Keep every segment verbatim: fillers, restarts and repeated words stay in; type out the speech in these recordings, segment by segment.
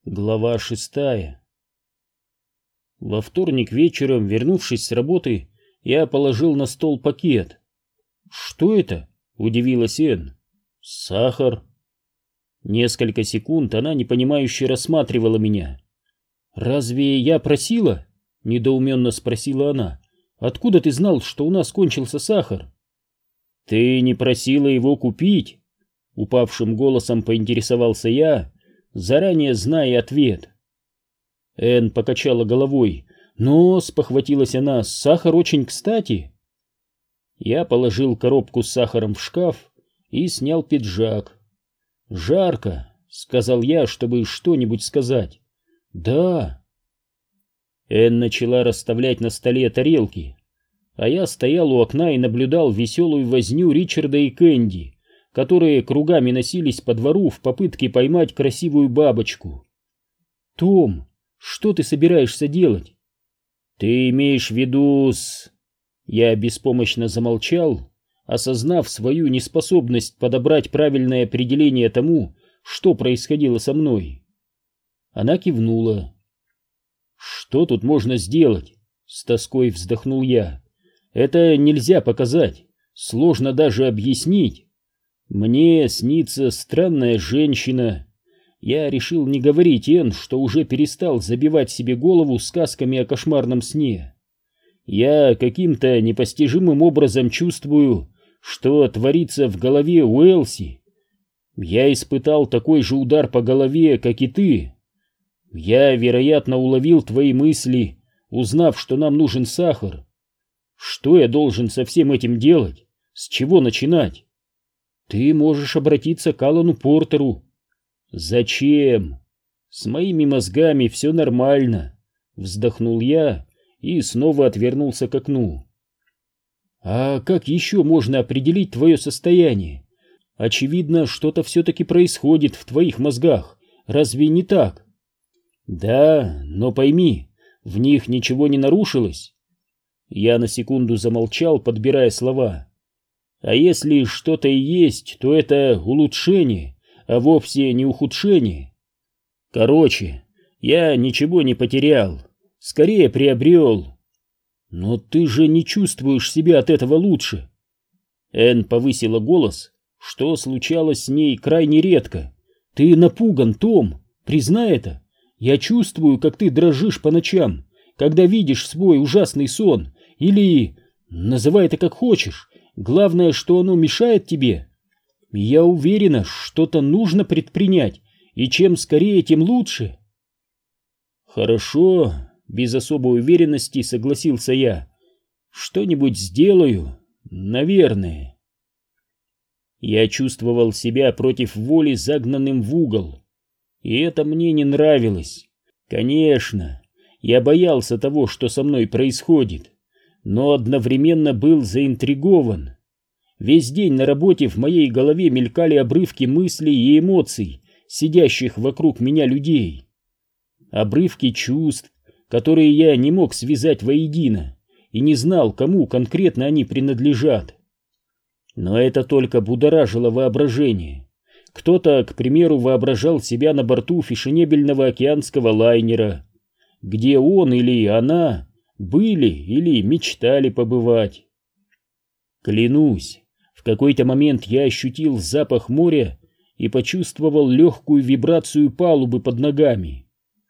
Глава шестая. Во вторник вечером, вернувшись с работы, я положил на стол пакет. «Что это?» — удивилась Энн. «Сахар». Несколько секунд она непонимающе рассматривала меня. «Разве я просила?» — недоуменно спросила она. «Откуда ты знал, что у нас кончился сахар?» «Ты не просила его купить?» — упавшим голосом поинтересовался я, заранее зная ответ. Энн покачала головой. «Но», — спохватилась она, — «сахар очень кстати». Я положил коробку с сахаром в шкаф и снял пиджак. «Жарко», — сказал я, чтобы что-нибудь сказать. «Да». Энн начала расставлять на столе тарелки, а я стоял у окна и наблюдал веселую возню Ричарда и Кэнди, которые кругами носились по двору в попытке поймать красивую бабочку. «Том, что ты собираешься делать?» «Ты имеешь в виду с...» Я беспомощно замолчал, осознав свою неспособность подобрать правильное определение тому, что происходило со мной. Она кивнула. «Что тут можно сделать?» — с тоской вздохнул я. «Это нельзя показать, сложно даже объяснить. Мне снится странная женщина. Я решил не говорить Энн, что уже перестал забивать себе голову сказками о кошмарном сне. Я каким-то непостижимым образом чувствую, что творится в голове у Элси. Я испытал такой же удар по голове, как и ты. Я, вероятно, уловил твои мысли, узнав, что нам нужен сахар. Что я должен со всем этим делать? С чего начинать?» «Ты можешь обратиться к Алану Портеру». «Зачем? С моими мозгами все нормально», — вздохнул я и снова отвернулся к окну. «А как еще можно определить твое состояние? Очевидно, что-то все-таки происходит в твоих мозгах, разве не так?» «Да, но пойми, в них ничего не нарушилось». Я на секунду замолчал, подбирая слова. «А если что-то и есть, то это улучшение, а вовсе не ухудшение. Короче, я ничего не потерял, скорее приобрел». «Но ты же не чувствуешь себя от этого лучше». Энн повысила голос, что случалось с ней крайне редко. «Ты напуган, Том, признай это. Я чувствую, как ты дрожишь по ночам, когда видишь свой ужасный сон, или... называй это как хочешь. Главное, что оно мешает тебе. Я уверена, что-то нужно предпринять, и чем скорее, тем лучше». «Хорошо», — без особой уверенности согласился я. «Что-нибудь сделаю, наверное». Я чувствовал себя против воли загнанным в угол, и это мне не нравилось. Конечно, я боялся того, что со мной происходит, но одновременно был заинтригован. Весь день на работе в моей голове мелькали обрывки мыслей и эмоций, сидящих вокруг меня людей. Обрывки чувств, которые я не мог связать воедино, и не знал, кому конкретно они принадлежат. Но это только будоражило воображение. Кто-то, к примеру, воображал себя на борту фешенебельного океанского лайнера, где он или она были или мечтали побывать. Клянусь, в какой-то момент я ощутил запах моря и почувствовал легкую вибрацию палубы под ногами.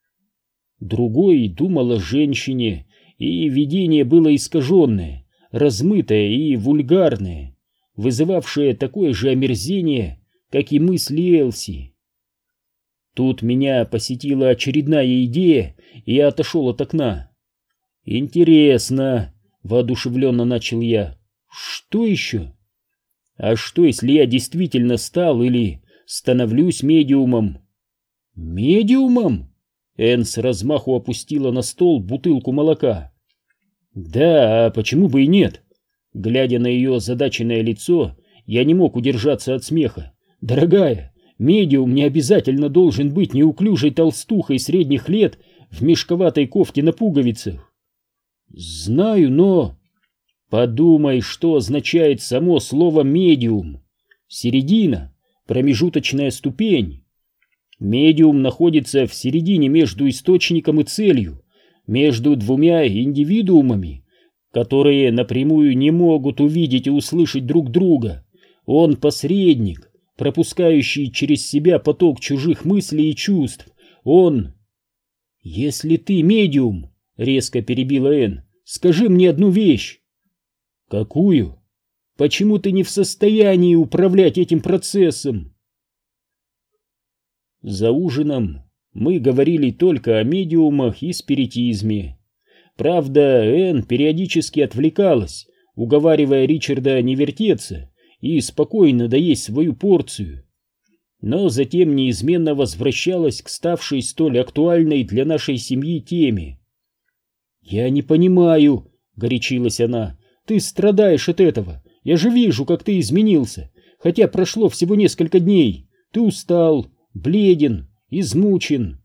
Другой думал о женщине, и видение было искаженное, размытое и вульгарное, вызывавшее такое же омерзение, как и мысли Элси. Тут меня посетила очередная идея, и я отошел от окна. «Интересно», — воодушевленно начал я. «Что еще?» «А что, если я действительно стал или становлюсь медиумом?» «Медиумом?» Энн с размаху опустила на стол бутылку молока. «Да, а почему бы и нет?» Глядя на ее озадаченное лицо, я не мог удержаться от смеха. «Дорогая, медиум не обязательно должен быть неуклюжей толстухой средних лет в мешковатой кофте на пуговицах». «Знаю, но...» «Подумай, что означает само слово «медиум». Середина, промежуточная ступень. Медиум находится в середине между источником и целью, между двумя индивидуумами, которые напрямую не могут увидеть и услышать друг друга. Он посредник, пропускающий через себя поток чужих мыслей и чувств. Он... «Если ты медиум, — резко перебила Энн, — скажи мне одну вещь». «Какую? Почему ты не в состоянии управлять этим процессом?» За ужином мы говорили только о медиумах и спиритизме. Правда, Энн периодически отвлекалась, уговаривая Ричарда не вертеться и спокойно доесть свою порцию, но затем неизменно возвращалась к ставшей столь актуальной для нашей семьи теме. «Я не понимаю», — горячилась она, — «ты страдаешь от этого. Я же вижу, как ты изменился, хотя прошло всего несколько дней. Ты устал, бледен, измучен».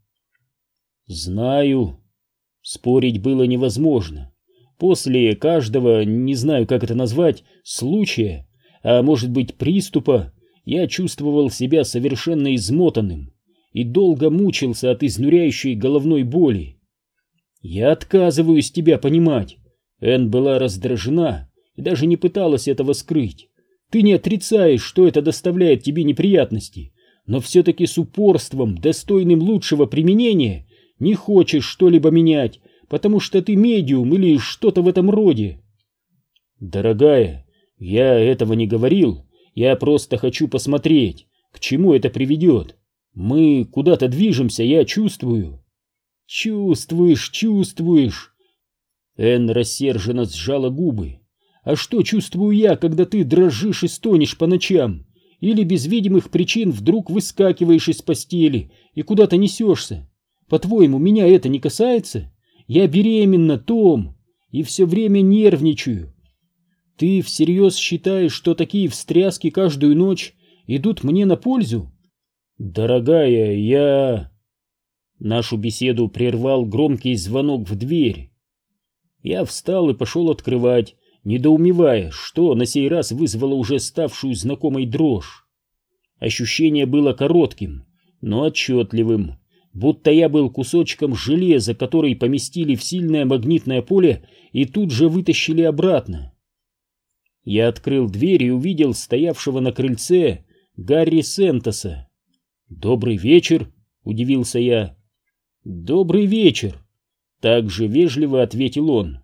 «Знаю». Спорить было невозможно. После каждого, не знаю, как это назвать, случая, а может быть приступа, я чувствовал себя совершенно измотанным и долго мучился от изнуряющей головной боли. «Я отказываюсь тебя понимать». Энн была раздражена и даже не пыталась этого скрыть. «Ты не отрицаешь, что это доставляет тебе неприятности, но все-таки с упорством, достойным лучшего применения, не хочешь что-либо менять, потому что ты медиум или что-то в этом роде». «Дорогая, я этого не говорил. Я просто хочу посмотреть, к чему это приведет. Мы куда-то движемся, я чувствую». «Чувствуешь, чувствуешь». Энн рассерженно сжала губы. «А что чувствую я, когда ты дрожишь и стонешь по ночам? Или без видимых причин вдруг выскакиваешь из постели и куда-то несешься? По-твоему, меня это не касается? Я беременна, Том, и все время нервничаю. Ты всерьез считаешь, что такие встряски каждую ночь идут мне на пользу?» «Дорогая, я...» Нашу беседу прервал громкий звонок в дверь. Я встал и пошел открывать, недоумевая, что на сей раз вызвало уже ставшую знакомой дрожь. Ощущение было коротким, но отчетливым, будто я был кусочком железа, который поместили в сильное магнитное поле и тут же вытащили обратно. Я открыл дверь и увидел стоявшего на крыльце Гарри Сентоса. «Добрый вечер», — удивился я. «Добрый вечер», — также вежливо ответил он.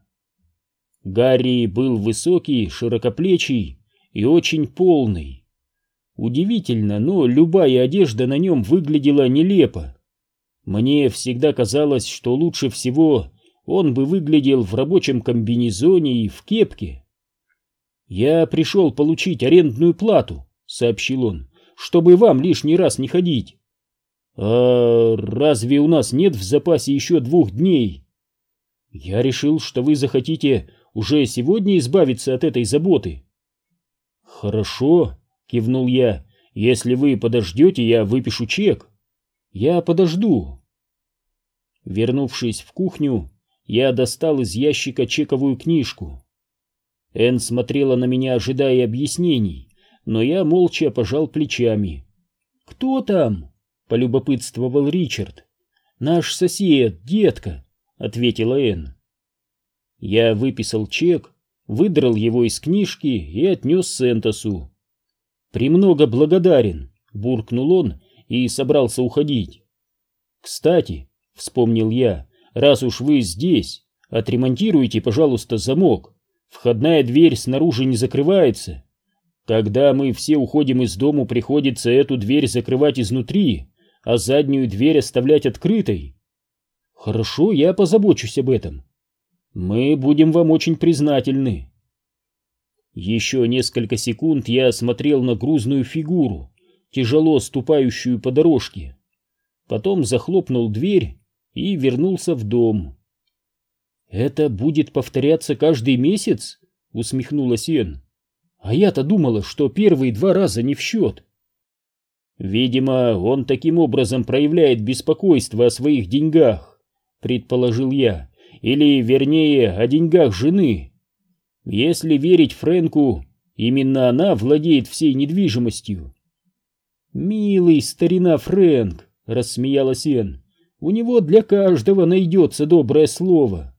Гарри был высокий, широкоплечий и очень полный. Удивительно, но любая одежда на нем выглядела нелепо. Мне всегда казалось, что лучше всего он бы выглядел в рабочем комбинезоне и в кепке. «Я пришел получить арендную плату», — сообщил он, — «чтобы вам лишний раз не ходить». «А разве у нас нет в запасе еще двух дней?» «Я решил, что вы захотите уже сегодня избавиться от этой заботы». «Хорошо», — кивнул я, — «если вы подождете, я выпишу чек». «Я подожду». Вернувшись в кухню, я достал из ящика чековую книжку. Энн смотрела на меня, ожидая объяснений, но я молча пожал плечами. «Кто там?» — полюбопытствовал Ричард. «Наш сосед, детка», — ответила Энн. Я выписал чек, выдрал его из книжки и отнес Сентосу. «Премного благодарен», — буркнул он и собрался уходить. «Кстати», — вспомнил я, — «раз уж вы здесь, отремонтируйте, пожалуйста, замок. Входная дверь снаружи не закрывается. Когда мы все уходим из дому, приходится эту дверь закрывать изнутри, а заднюю дверь оставлять открытой». «Хорошо, я позабочусь об этом. Мы будем вам очень признательны». Еще несколько секунд я смотрел на грузную фигуру, тяжело ступающую по дорожке. Потом захлопнул дверь и вернулся в дом. «Это будет повторяться каждый месяц?» — усмехнулась Энн. «А я-то думала, что первые два раза не в счет». «Видимо, он таким образом проявляет беспокойство о своих деньгах», — предположил я, — «или, вернее, о деньгах жены. Если верить Фрэнку, именно она владеет всей недвижимостью». «Милый старина Фрэнк», — рассмеялась Энн. У него для каждого найдется доброе слово.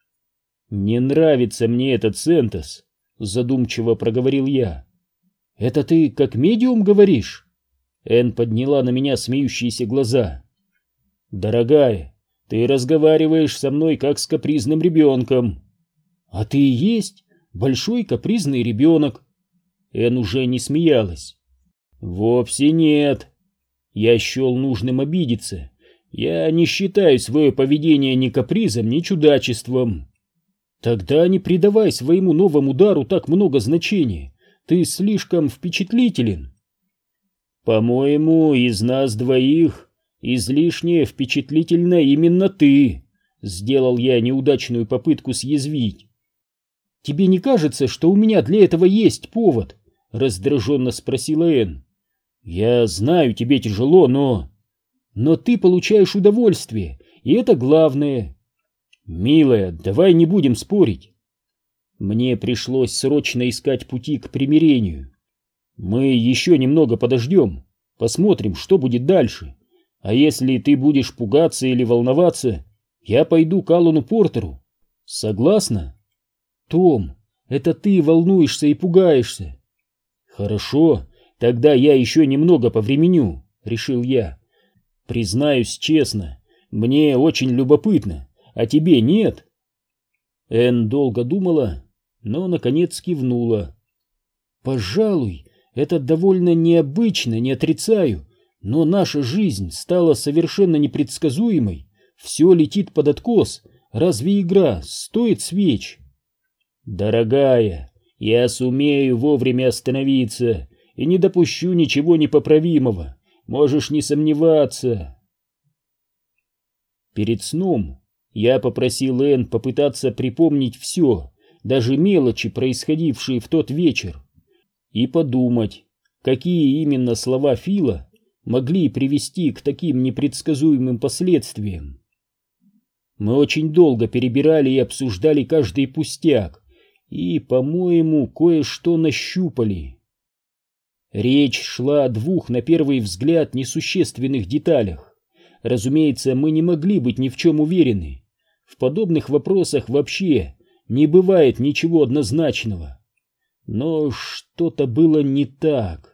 Не нравится мне этот Сентос, задумчиво проговорил я. Это ты как медиум говоришь? Энн подняла на меня смеющиеся глаза. Дорогая, ты разговариваешь со мной как с капризным ребенком. А ты и есть большой капризный ребенок. Энн уже не смеялась. Вовсе нет. Я счел нужным обидеться. Я не считаю свое поведение ни капризом, ни чудачеством. Тогда не придавай своему новому дару так много значения. Ты слишком впечатлителен. По-моему, из нас двоих излишне впечатлительна именно ты. Сделал я неудачную попытку съязвить. Тебе не кажется, что у меня для этого есть повод? Раздраженно спросила Энн. Я знаю, тебе тяжело, но... Но ты получаешь удовольствие, и это главное. Милая, давай не будем спорить. Мне пришлось срочно искать пути к примирению. Мы еще немного подождем, посмотрим, что будет дальше. А если ты будешь пугаться или волноваться, я пойду к Аллану Портеру. Согласна? Том, это ты волнуешься и пугаешься. Хорошо, тогда я еще немного повременю, решил я. Признаюсь честно, мне очень любопытно, а тебе нет? Энн долго думала, но наконец кивнула. Пожалуй, это довольно необычно, не отрицаю, но наша жизнь стала совершенно непредсказуемой. Все летит под откос. Разве игра стоит свеч? Дорогая, я сумею вовремя остановиться и не допущу ничего непоправимого. Можешь не сомневаться. Перед сном я попросил Энн попытаться припомнить все, даже мелочи, происходившие в тот вечер, и подумать, какие именно слова Фила могли привести к таким непредсказуемым последствиям. Мы очень долго перебирали и обсуждали каждый пустяк, и, по-моему, кое-что нащупали. Речь шла о двух, на первый взгляд, несущественных деталях. Разумеется, мы не могли быть ни в чем уверены. В подобных вопросах вообще не бывает ничего однозначного. Но что-то было не так.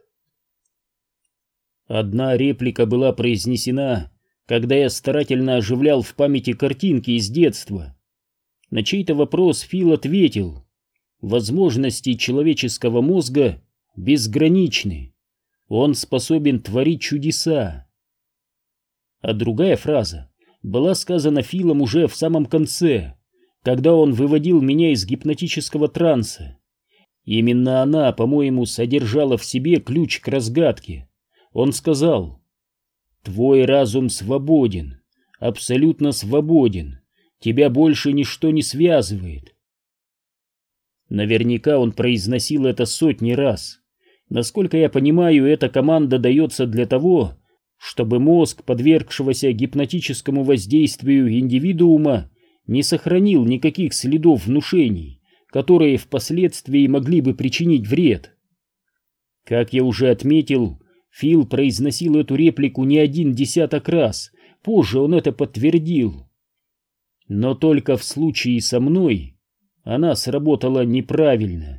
Одна реплика была произнесена, когда я старательно оживлял в памяти картинки из детства. На чей-то вопрос Фил ответил: возможности человеческого мозга безграничны. Он способен творить чудеса. А другая фраза была сказана Филом уже в самом конце, когда он выводил меня из гипнотического транса. Именно она, по-моему, содержала в себе ключ к разгадке. Он сказал: «Твой разум свободен, абсолютно свободен. Тебя больше ничто не связывает». Наверняка он произносил это сотни раз. Насколько я понимаю, эта команда дается для того, чтобы мозг подвергшегося гипнотическому воздействию индивидуума не сохранил никаких следов внушений, которые впоследствии могли бы причинить вред. Как я уже отметил, Фил произносил эту реплику не один десяток раз, позже он это подтвердил. Но только в случае со мной она сработала неправильно.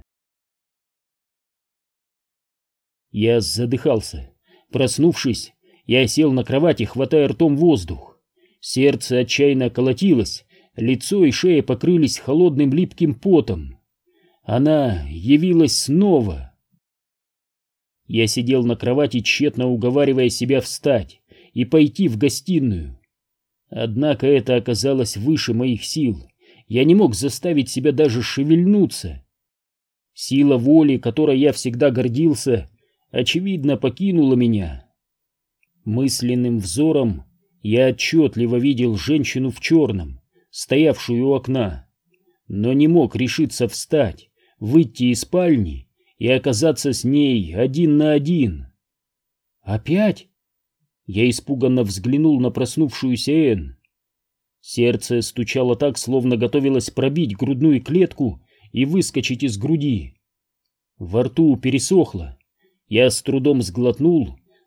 Я задыхался. Проснувшись, я сел на кровати, хватая ртом воздух. Сердце отчаянно колотилось, лицо и шея покрылись холодным липким потом. Она явилась снова. Я сидел на кровати, тщетно уговаривая себя встать и пойти в гостиную. Однако это оказалось выше моих сил. Я не мог заставить себя даже шевельнуться. Сила воли, которой я всегда гордился, очевидно, покинула меня. Мысленным взором я отчетливо видел женщину в черном, стоявшую у окна, но не мог решиться встать, выйти из спальни и оказаться с ней один на один. «Опять?» Я испуганно взглянул на проснувшуюся Энн. Сердце стучало так, словно готовилось пробить грудную клетку и выскочить из груди. Во рту пересохло. Я с трудом сглотнул,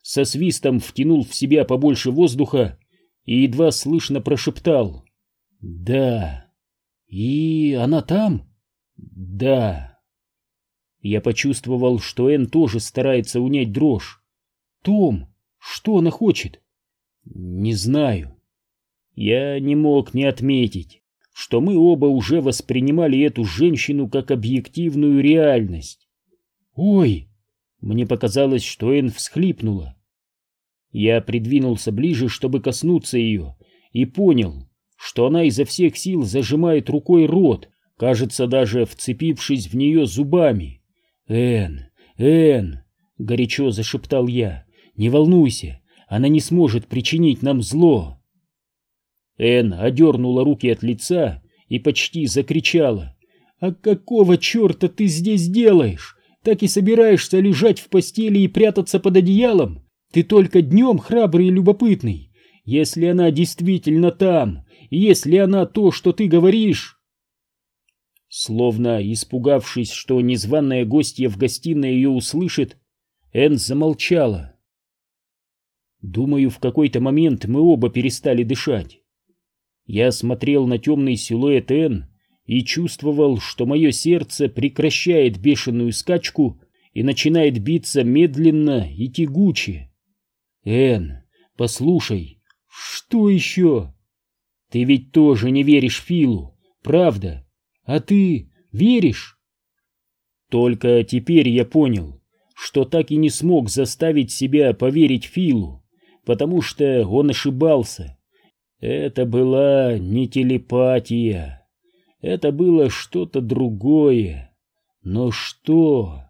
со свистом втянул в себя побольше воздуха и едва слышно прошептал: «Да». «И она там?» «Да». Я почувствовал, что Энн тоже старается унять дрожь. «Том, что она хочет?» «Не знаю». Я не мог не отметить, что мы оба уже воспринимали эту женщину как объективную реальность. «Ой!» Мне показалось, что Энн всхлипнула. Я придвинулся ближе, чтобы коснуться ее, и понял, что она изо всех сил зажимает рукой рот, кажется, даже вцепившись в нее зубами. «Энн, Энн!» — горячо зашептал я. «Не волнуйся, она не сможет причинить нам зло». Энн одернула руки от лица и почти закричала: «А какого черта ты здесь делаешь? Так и собираешься лежать в постели и прятаться под одеялом? Ты только днем храбрый и любопытный. Если она действительно там, если она то, что ты говоришь...» Словно испугавшись, что незваная гостья в гостиной ее услышит, Энн замолчала. Думаю, в какой-то момент мы оба перестали дышать. Я смотрел на темный силуэт Энн и чувствовал, что мое сердце прекращает бешеную скачку и начинает биться медленно и тягуче. «Энн, послушай». «Что еще?» «Ты ведь тоже не веришь Филу, правда? А ты веришь?» Только теперь я понял, что так и не смог заставить себя поверить Филу, потому что он ошибался. Это была не телепатия, это было что-то другое. Но что?